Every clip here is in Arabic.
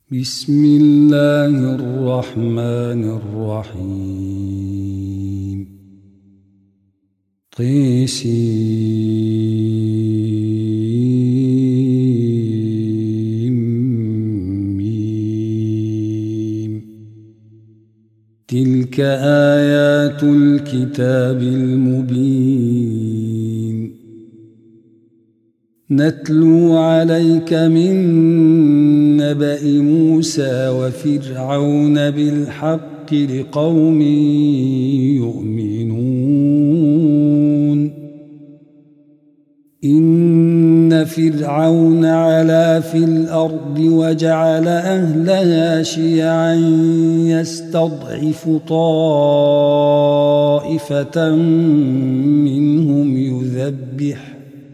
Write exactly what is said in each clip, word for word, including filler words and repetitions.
بسم الله الرحمن الرحيم طسيم تلك آيات الكتاب المبين نتلو عليك من نبأ موسى وفرعون بالحق لقوم يؤمنون إن فرعون علا في الأرض وجعل أهلها شيعا يستضعف طائفة منهم يذبح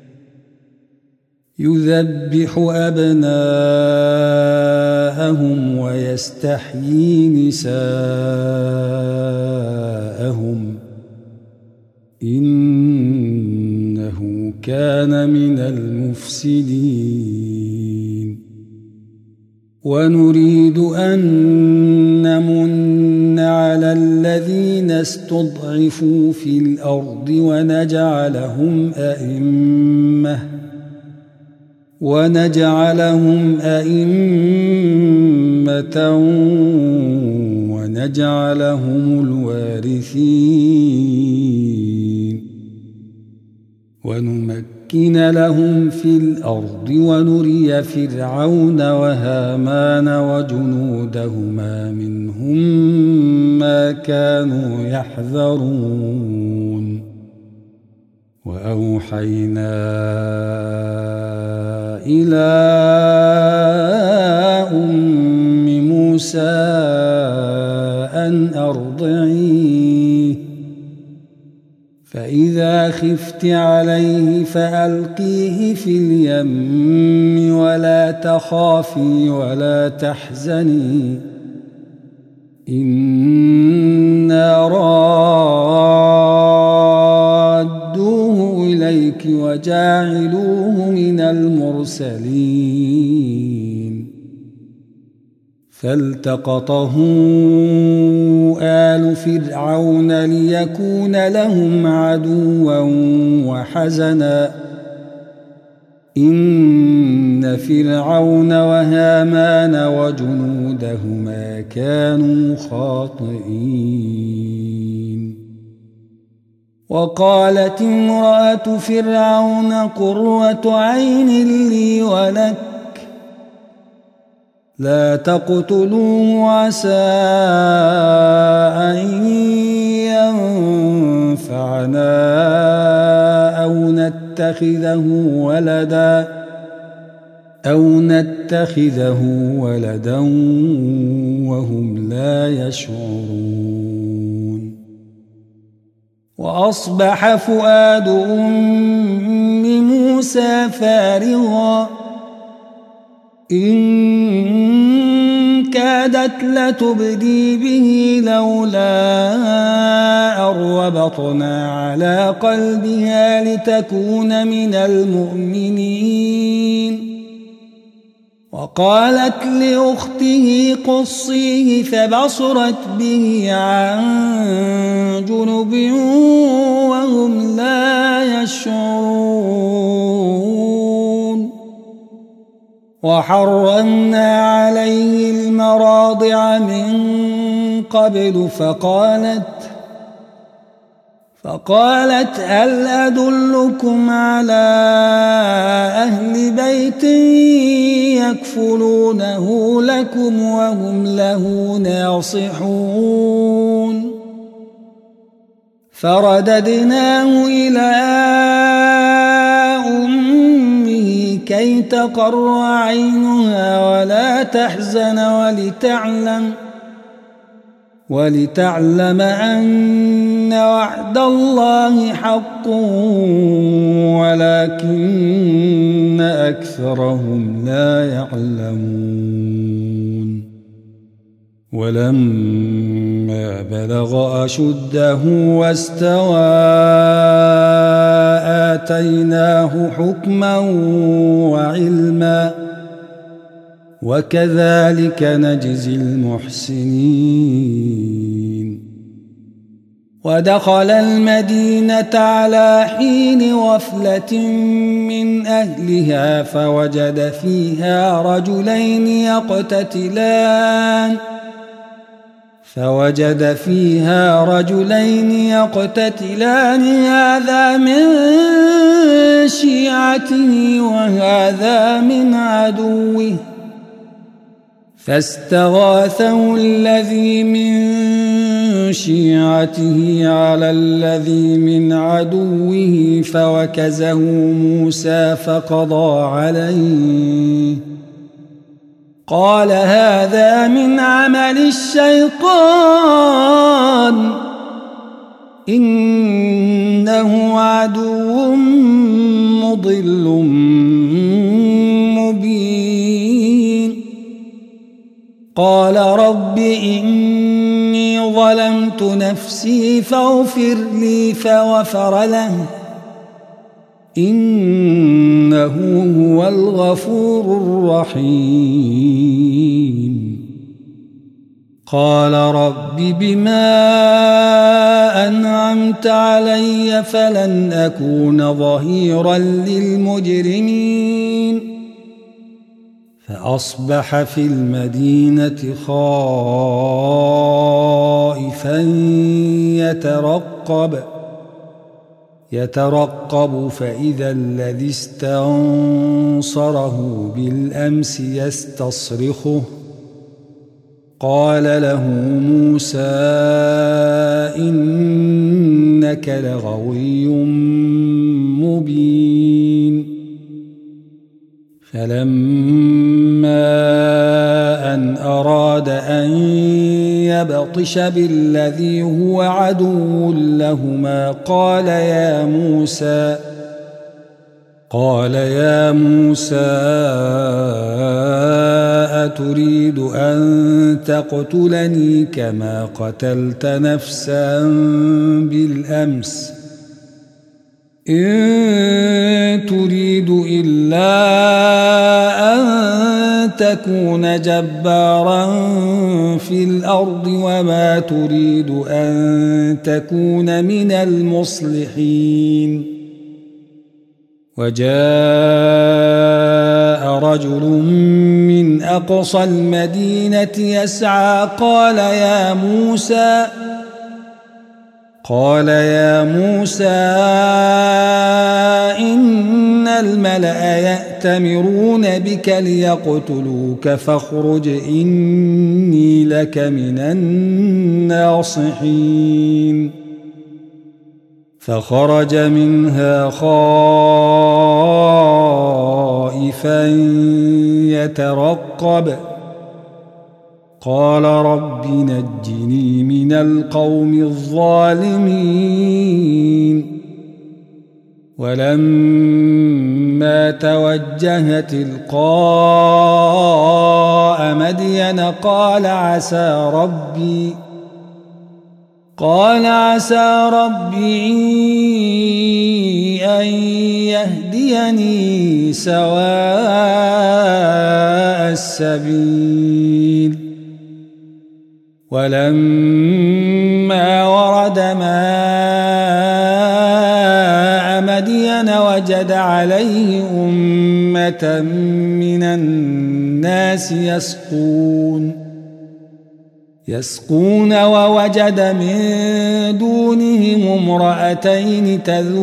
يذبح أبناءهم ويستحيي نساءهم إنه كان من المفسدين ونريد أن نمن على الذين استضعفوا في الأرض ونجعلهم أئمة ونجعلهم أئمة ونجعلهم الوارثين ونمكن لهم في الأرض ونري فرعون وهامان وجنودهما منهم ما كانوا يحذرون وأوحينا إلى أم موسى أن أرضعيه فإذا خفت عليه فألقيه في اليم ولا تخافي ولا تحزني إنا رادوه إليك وجاعلوه من المرسلين فالتقطه آل فرعون ليكون لهم عدوا وحزنا إن فرعون وهامان وجنودهما كانوا خاطئين وقالت امرأة فرعون قرة عين لي ولك لا تقتلوه عسى أن ينفعنا أو نتخذه ولدا أو نتخذه ولدا وهم لا يشعرون وأصبح فؤاد أم موسى فارغا إن كادت لتبدي به لولا أن ربطنا على قلبها لتكون من المؤمنين وقالت لأخته قصيه فبصرت به عن جنب وهم لا يشعرون وحرمنا عليه المراضع من قبل فقالت فقالت هل أدلكم على أهل بيت يكفلونه لكم وهم له ناصحون فرددناه إلى أمه كي تقر عينها ولا تحزن ولتعلم ولتعلم أن وعد الله حق ولكن أكثرهم لا يعلمون ولما بلغ أشده واستوى آتيناه حكما وعلما وكذلك نجزي المحسنين. ودخل المدينة على حين غفلة من أهلها فوجد فيها رجلين يقتتلان فوجد فيها رجلين يقتتلان هذا من شيعته وهذا من عدوه فاستغاثه الذي من شيعته على الذي من عدوه فوكزه موسى فقضى عليه قال هذا من عمل الشيطان إنه عدو مضل مبين. قال رب إني ظلمت نفسي فاغفر لي فغفر له إنه هو الغفور الرحيم. قال رب بما أنعمت علي فلن أكون ظهيرا للمجرمين. فأصبح في المدينة خائفا يترقب يترقب فإذا الذي استنصره بالأمس يستصرخه قال له موسى إنك لغوي مبين. فلما أن أراد أن يبطش بالذي هو عدو لهما قال يا موسى قال يا موسى أتريد أن تقتلني كما قتلت نفسا بالأمس إن تريد إلا أن تكون جبارا في الأرض وما تريد أن تكون من المصلحين. وجاء رجل من أقصى المدينة يسعى قال يا موسى قال يا موسى إن الملأ يأتمرون بك ليقتلوك فاخرج إني لك من الناصحين. فخرج منها خائفا يترقب قال رب نجني من القوم الظالمين. ولما توجه تلقاء مدين قال عسى ربي قال عسى ربي أن يهديني سواء السبيل. ولما ورد ماء مدين وجد عليه أمة من الناس يسقون يسقون ووجد من دونهم امرأتين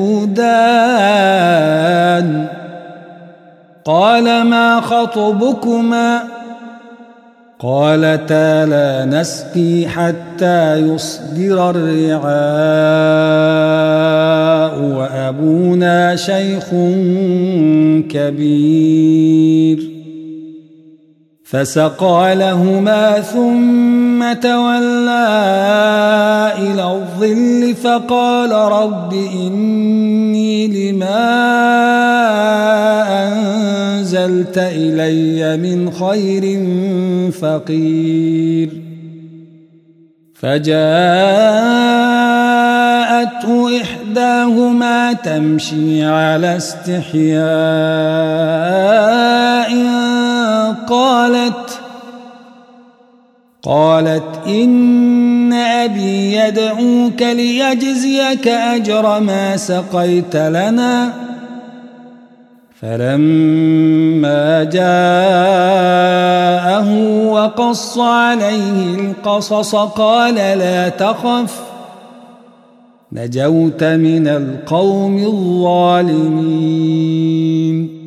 تذودان قال ما خطبكما قالتا لا نسقي حتى يصدر الرعاء وأبونا شيخ كبير. فسقى لهما ثم تولى إلى الظل فقال رب إني لما أنزلت إلي من خير فقير. فجاءته إحداهما تمشي على استحياء قالت قالت إن أبي يدعوك ليجزيك أجر ما سقيت لنا. فلما جاءه وقص عليه القصص قال لا تخف نجوت من القوم الظالمين.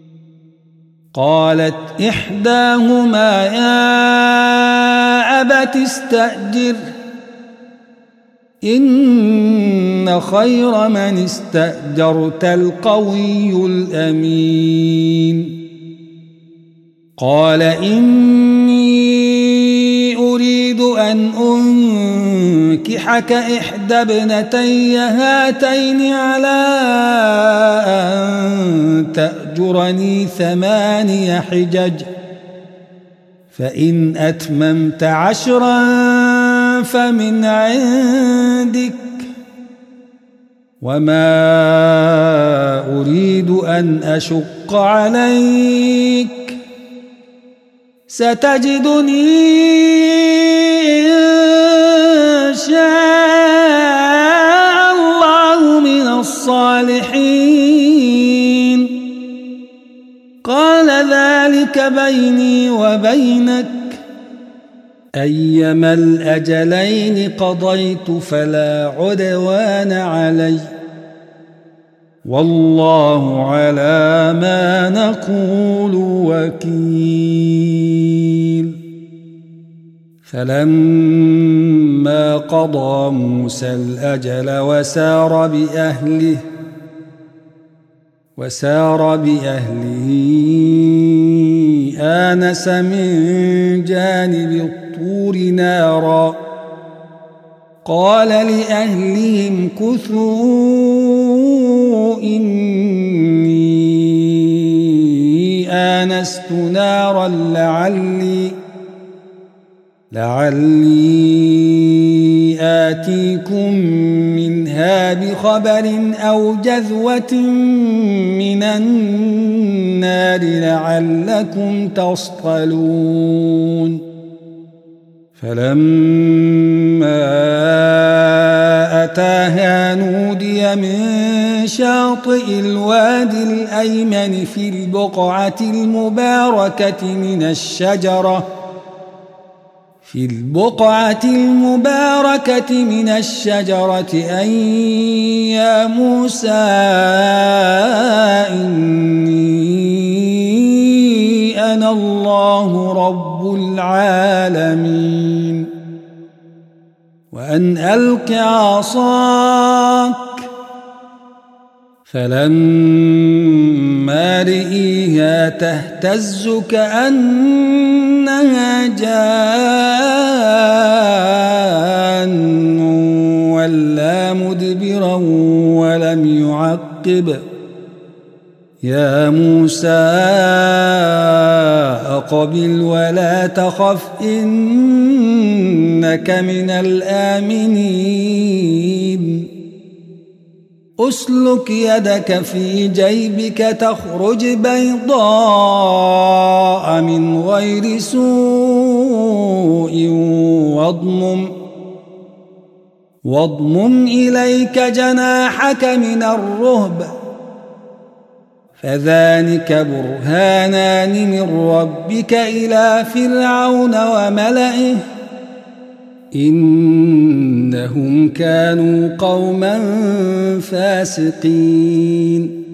قالت إحداهما يا أبت استأجر إن خير من استأجرت القوي الأمين. قال إني أريد أن أنكحك إحدى ابنتي هاتين على أن تأجرني ثماني حجج فإن أتممت عشرا فمن عندك وما أريد أن أشق عليك ستجدني إن شاء الله من الصالحين. قال ذلك بيني وبينك أيما الأجلين قضيت فلا عدوان علي والله على ما نقول وكيل. فلما قضى موسى الأجل وسار بأهله وسار بأهله آنس من جانب الطور نارا قال لأهلهم كثوا إني آنست نارا لعلي لعلي آتيكم منها بخبر أو جذوة من النار لعلكم تصطلون. فلما أتاها نودي من شاطئ الوادي الأيمن في البقعة المباركة من الشجرة في البقعة المباركة من الشجرة أن يا موسى إني أنا الله رب العالمين وأن ألق عصاك. فلما رئيها تهتز كأنها جان ولا مدبرا ولم يعقب يا موسى أقبل ولا تخف إنك من الآمنين. أسلك يدك في جيبك تخرج بيضاء من غير سوء واضمم واضمم إليك جناحك من الرهب فذلك برهانان من ربك إلى فرعون وملئه إنهم كانوا قوما فاسقين.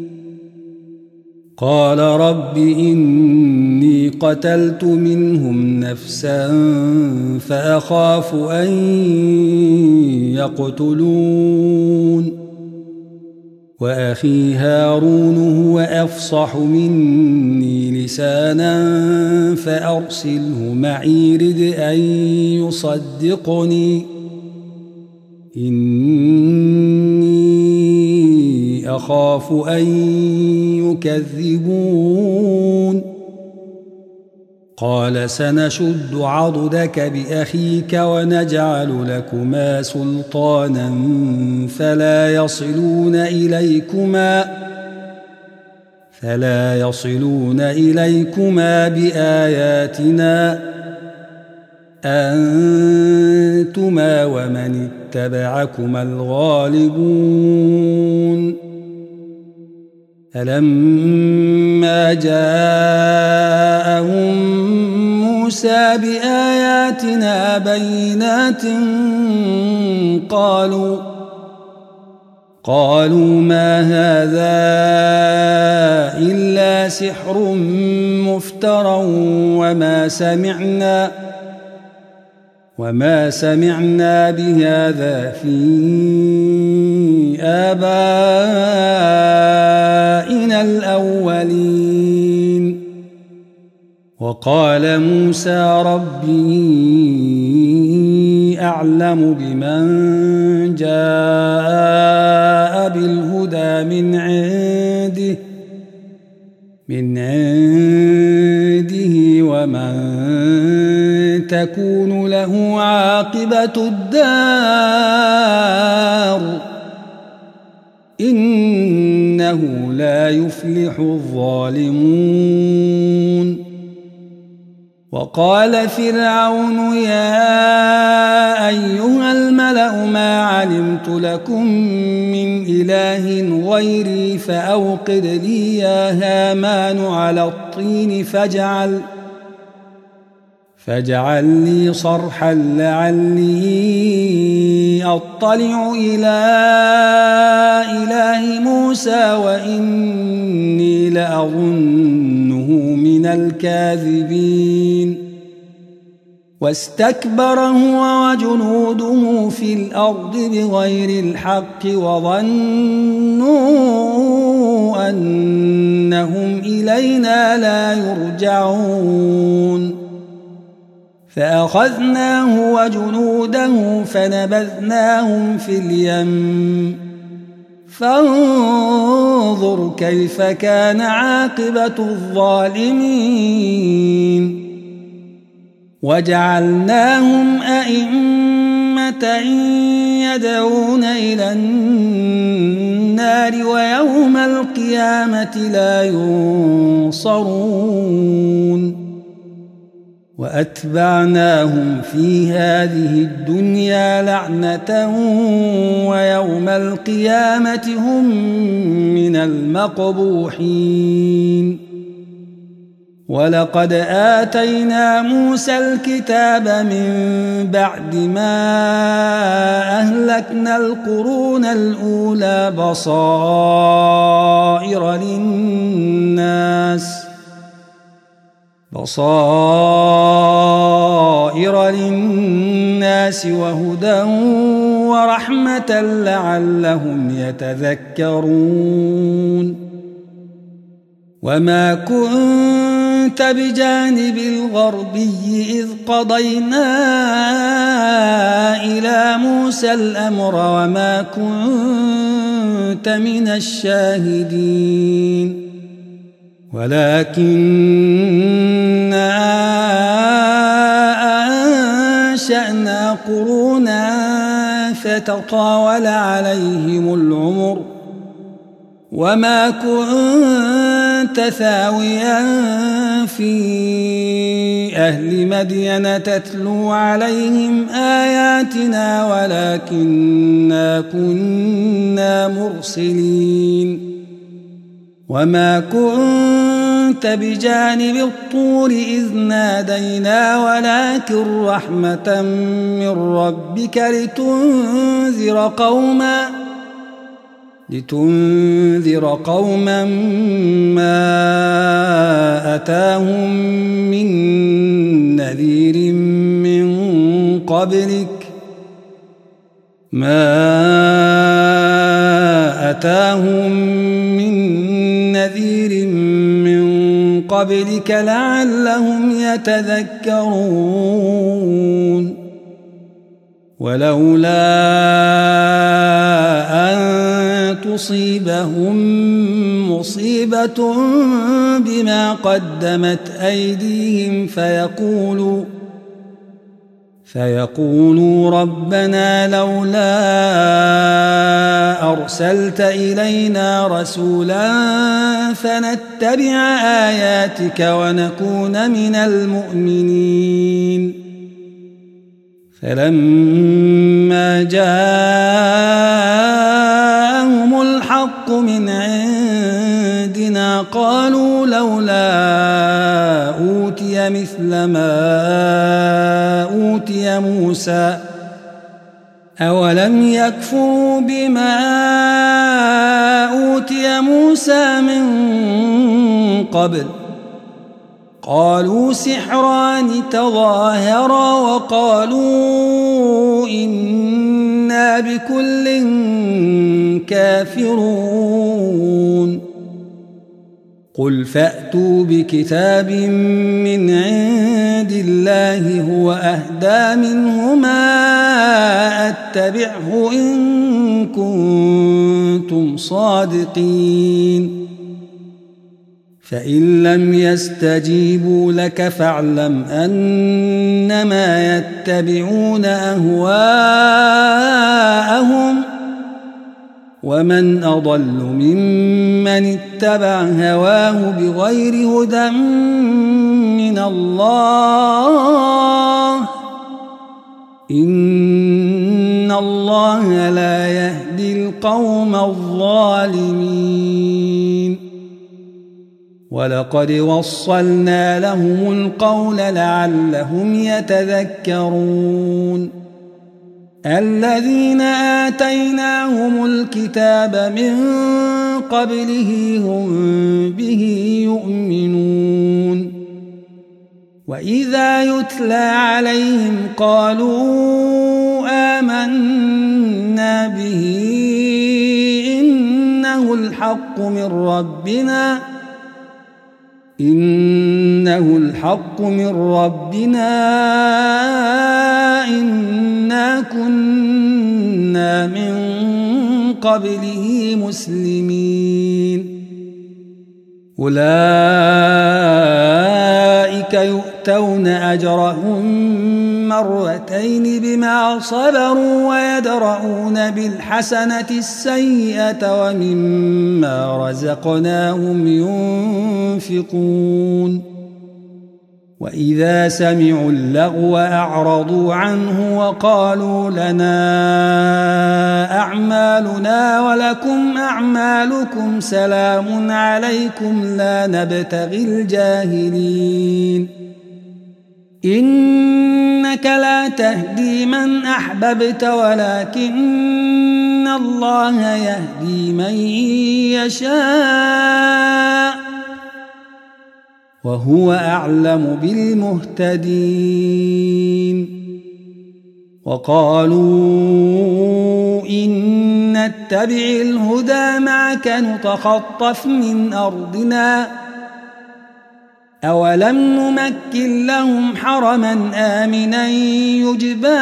قال رب إني قتلت منهم نفسا فأخاف أن يقتلون وأخي هارون هو أفصح مني لسانا فأرسله معي رد أن يصدقني إني أخاف أن يكذبون. قال سنشد عضدك بأخيك ونجعل لكما سلطانا فلا يصلون إليكما فلا يصلون إليكما بآياتنا أنتما ومن اتبعكما الغالبون فلما جاءهم موسى بآياتنا بينات قالوا قالوا ما هذا إلا سحر مفترى وما سمعنا وما سمعنا بهذا في آبائنا الأولين وقال موسى ربي أعلم بمن جاء بالهدى من عنده من عنده ومن تكون له عاقبة الدار إنه لا يفلح الظالمون وقال فرعون يا أيها الملأ ما علمت لكم من إله غيري فأوقد لي يا هامان على الطين فاجعل فاجعل لي صرحا لعلي أطلع إلى إله موسى وإني لأظنه من الكاذبين واستكبر هو وجنوده في الأرض بغير الحق وظنوا أنهم إلينا لا يرجعون فأخذناه وجنوده فنبذناهم في اليم فانظر كيف كان عاقبة الظالمين وجعلناهم أئمة يدعون إلى النار ويوم القيامة لا ينصرون وأتبعناهم في هذه الدنيا لعنة ويوم القيامة هم من المقبوحين ولقد آتينا موسى الكتاب من بعد ما أهلكنا القرون الأولى بصائر للناس بصائر للناس وهدى ورحمة لعلهم يتذكرون وما كنت بجانب الغربي إذ قضينا إلى موسى الأمر وما كنت من الشاهدين ولكننا أنشأنا قرونا فتطاول عليهم العمر وما كنت ثاويا في أهل مدين تتلو عليهم آياتنا ولكننا كنا مرسلين وما كنت بجانب الطور إذ نادينا ولكن رحمة من ربك لتنذر قوما لتنذر قوما ما أتاهم من نذير من قبلك ما أتاهم من نذير من قبلك لعلهم يتذكرون ولولا أن تصيبهم مصيبة بما قدمت أيديهم فيقولوا فيقولوا ربنا لولا أرسلت إلينا رسولا فنتبع آياتك ونكون من المؤمنين فلما جاءهم الحق من عندنا قالوا لولا أوتي مثل ما أوتي موسى أولم يكفروا بما أوتي موسى من قبل قالوا سحران تظاهرا وقالوا إنا بكل كافرون قل فأتوا بكتاب من عند الله هو أهدى منهما أتبعه إن كنتم صادقين فإن لم يستجيبوا لك فاعلم أنما يتبعون أهواءهم ومن أضل ممن اتبع هواه بغير هدى من الله إن الله لا يهدي القوم الظالمين ولقد وصلنا لهم القول لعلهم يتذكرون الذين آتيناهم الكتاب من قبله هم به يؤمنون وإذا يتلى عليهم قالوا آمنا به إنه الحق من ربنا إنه الحق من ربنا إنا كنا من قبله مسلمين أولئك يؤتون أجرهم مرتين بما صبروا ويدرؤون بالحسنة السيئة ومما رزقناهم ينفقون وإذا سمعوا اللغو أعرضوا عنه وقالوا لنا أعمالنا ولكم أعمالكم سلام عليكم لا نبتغي الجاهلين إنك لا تهدي من أحببت ولكن الله يهدي من يشاء وهو أعلم بالمهتدين وقالوا إن نتبع الهدى معك نتخطف من أرضنا أولم نمكن لهم حرما آمنا يجبى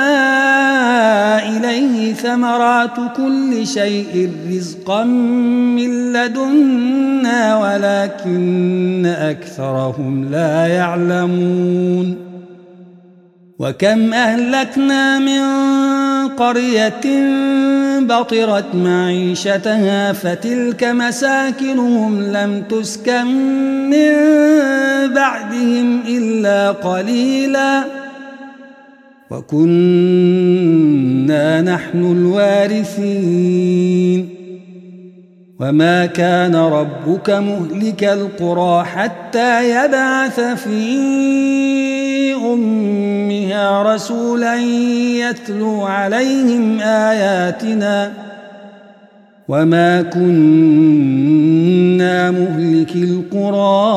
إليه ثمرات كل شيء رزقا من لدنا ولكن أكثرهم لا يعلمون وكم أهلكنا من قرية بطرت معيشتها فتلك مساكنهم لم تسكن من بعدهم إلا قليلا وكنا نحن الوارثين وما كان ربك مهلك القرى حتى يبعث في أمها رسولا يتلو عليهم آياتنا وما كنا مهلك القرى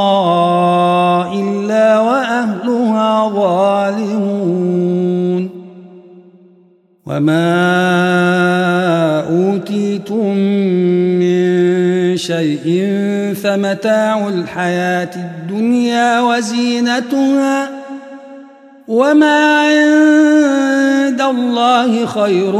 إلا وأهلها ظالمون وما أوتيتم من شيء فمتاع الحياة الدنيا وزينتها وما عند الله خير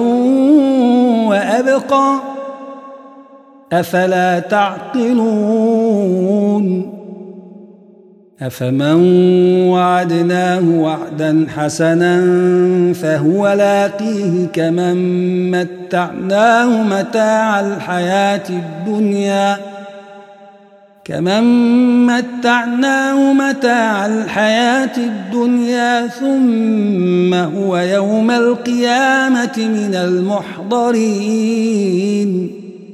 وأبقى أفلا تعقلون أفمن وعدناه وعدا حسنا فهو لاقيه كمن متعناه متاع الحياة الدنيا كمن متعناه متاع الحياة الدنيا ثم هو يوم القيامة من المحضرين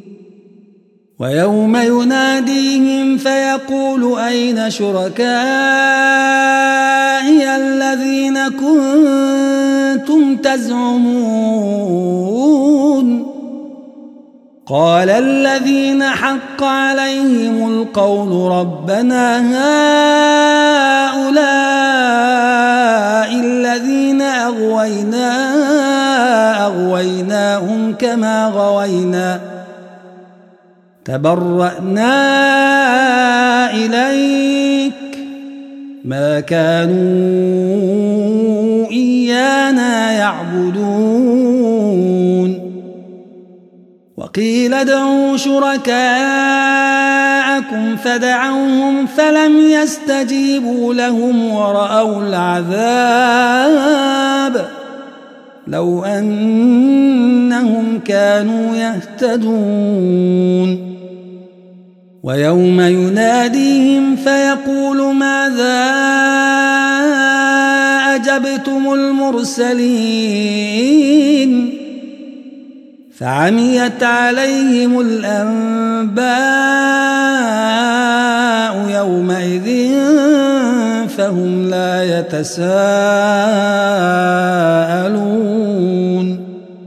ويوم يناديهم فيقول أين شركائي الذين كنتم تزعمون قال الذين حق عليهم القول ربنا هؤلاء الذين أغوينا أغويناهم كما غوينا تبرأنا إليك ما كانوا إيانا يعبدون وقيل ادعوا شركاءكم فدعوهم فلم يستجيبوا لهم ورأوا العذاب لو أنهم كانوا يهتدون ويوم يناديهم فيقول ماذا أجبتم المرسلين فعميت عليهم الأنباء يومئذ فهم لا يتساءلون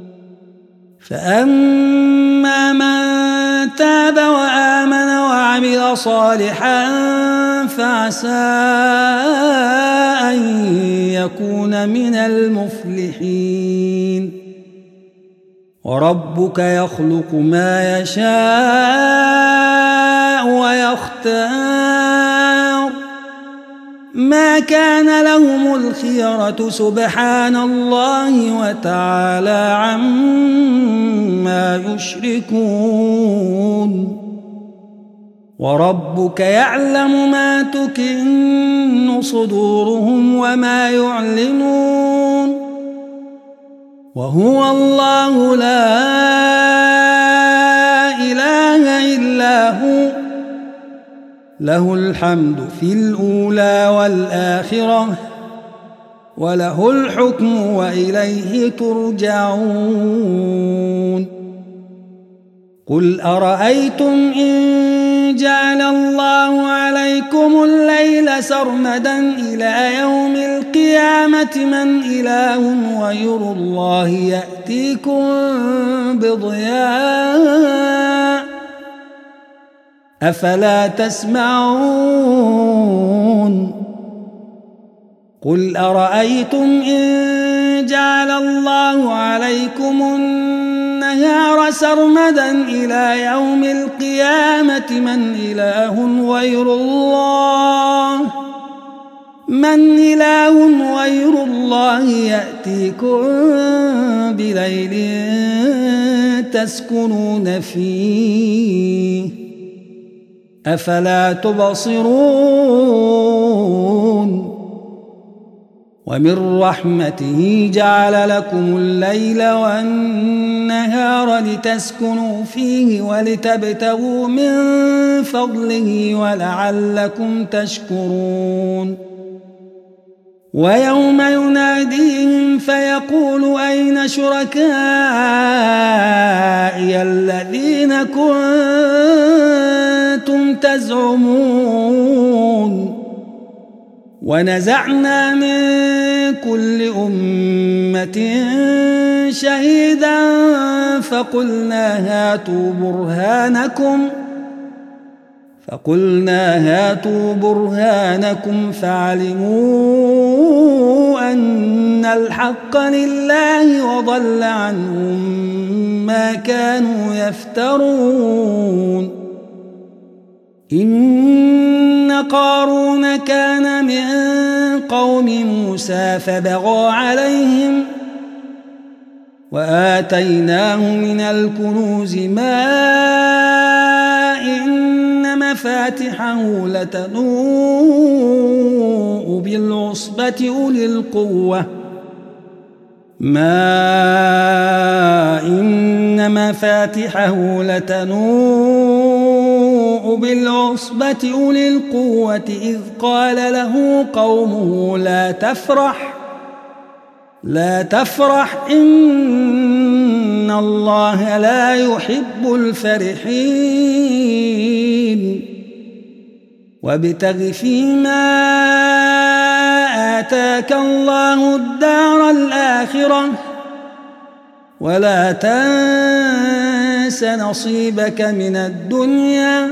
فأما من تاب وآمن وعمل صالحا فعسى أن يكون من المفلحين وربك يخلق ما يشاء ويختار ما كان لهم الخيرة سبحان الله وتعالى عما يشركون وربك يعلم ما تكن صدورهم وما يعلنون وهو الله لا إله إلا هو له الحمد في الأولى والآخرة وله الحكم وإليه ترجعون قل أرأيتم إن جعل الله عليكم الليل سرمدا إلى يوم القيامة من إله غير الله يأتيكم بضياء أفلا تسمعون قل أرأيتم إن جعل الله عليكم النهار سرمدا إلى يوم القيامة من إله غير الله من إله غير الله يأتيكم بليل تسكنون فيه أفلا تبصرون ومن رحمته جعل لكم الليل والنهار لتسكنوا فيه ولتبتغوا من فضله ولعلكم تشكرون ويوم يناديهم فيقول أين شركائي الذين كنتم تزعمون ونزعنا من كل أمة شهيدا فقلنا هاتوا برهانكم فقلنا هاتوا برهانكم فعلموا أن الحق لله وضل عنهم ما كانوا يفترون إن قارون كان من قوم موسى فبغى عليهم وآتيناه من الكنوز ما إن مفاتحه لتنوء بالعصبة أولي القوة ما إن مفاتحه لتنوء بالعصبة أولي القوة إذ قال له قومه لا تفرح لا تفرح إن الله لا يحب الفرحين وابتغ فيما آتاك الله الدار الآخرة ولا تنس نصيبك من الدنيا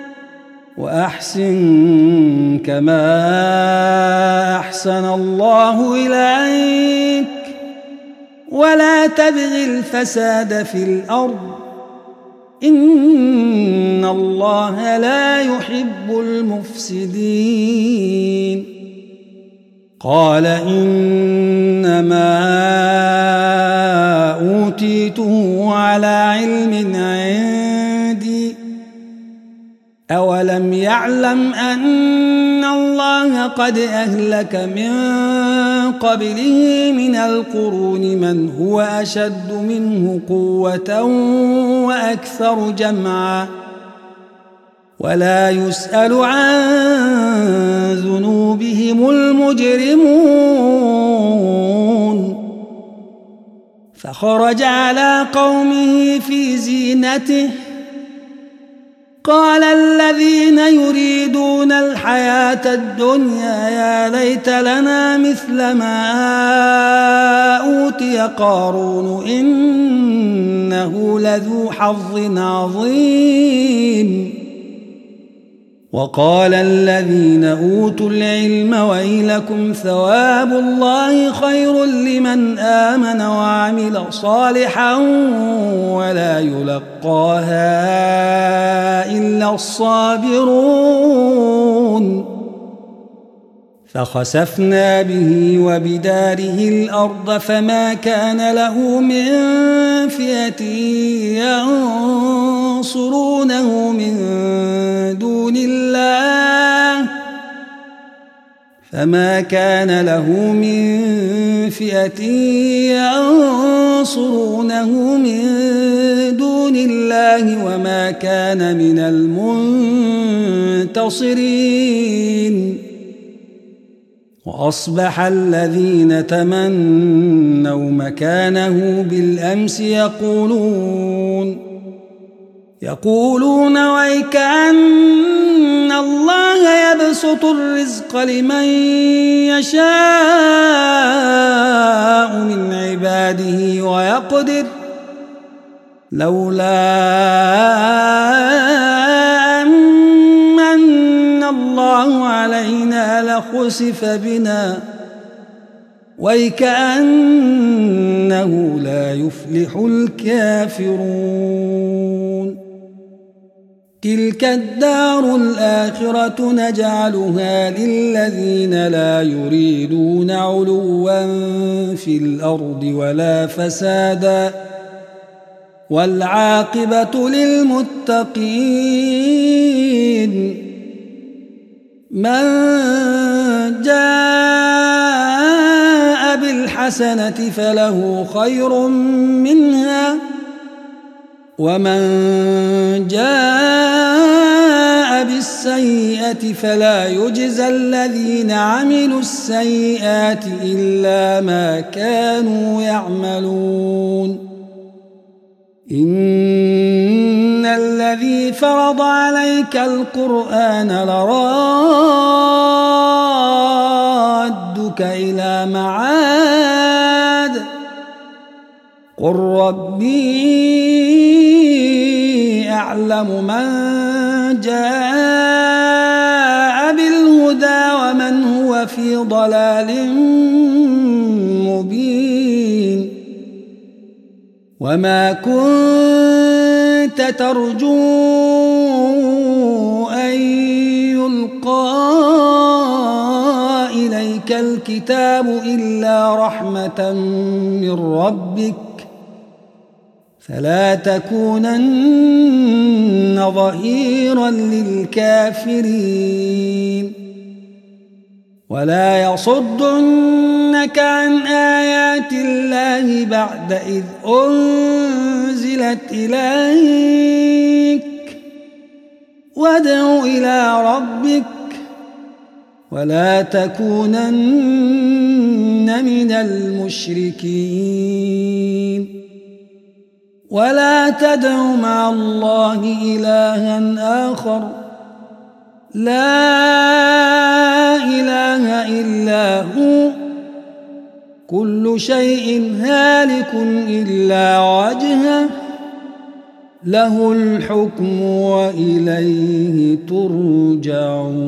وأحسن كما أحسن الله إليك ولا تبغ الفساد في الأرض إن الله لا يحب المفسدين قال إنما أوتيته على علم عندي أولم يعلم أن الله قد أهلك من قبله من القرون من هو أشد منه قوة وأكثر جمعا ولا يسأل عن ذنوبهم المجرمون فخرج على قومه في زينته قال الذين يريدون الحياة الدنيا يا ليت لنا مثل ما أوتي قارون إنه لذو حظ عظيم وقال الذين أوتوا العلم ويلكم ثواب الله خير لمن آمن وعمل صالحا ولا يلقاها إلا الصابرون فخسفنا به وبداره الأرض فما كان له من فئة ينصرونه من دون الله فما كان له من فئة ينصرونه من دون الله وما كان من المنتصرين وأصبح الذين تمنوا مكانه بالأمس يقولون يقولون ويكأن الله يبسط الرزق لمن يشاء من عباده ويقدر لولا أمن الله علينا لخسف بنا ويكأنه لا يفلح الكافرون تلك الدار الآخرة نجعلها للذين لا يريدون علوا في الأرض ولا فسادا والعاقبة للمتقين من جاء بالحسنة فله خير منها ومن جاء بالسيئة فلا يجزى الذين عملوا السيئات إلا ما كانوا يعملون إن الذي فرض عليك القرآن لرادك إلى معاد قل ربي أعلم من جاء بالهدى ومن هو في ضلال مبين وما كنت ترجو أن يلقى إليك الكتاب إلا رحمة من ربك فلا تكونن ظهيرا للكافرين ولا يصدنك عن آيات الله بعد إذ أنزلت إليك وادع إلى ربك ولا تكونن من المشركين ولا تدع مع الله إلها آخر لا إله إلا هو كل شيء هالك إلا وجهه له الحكم وإليه ترجعون.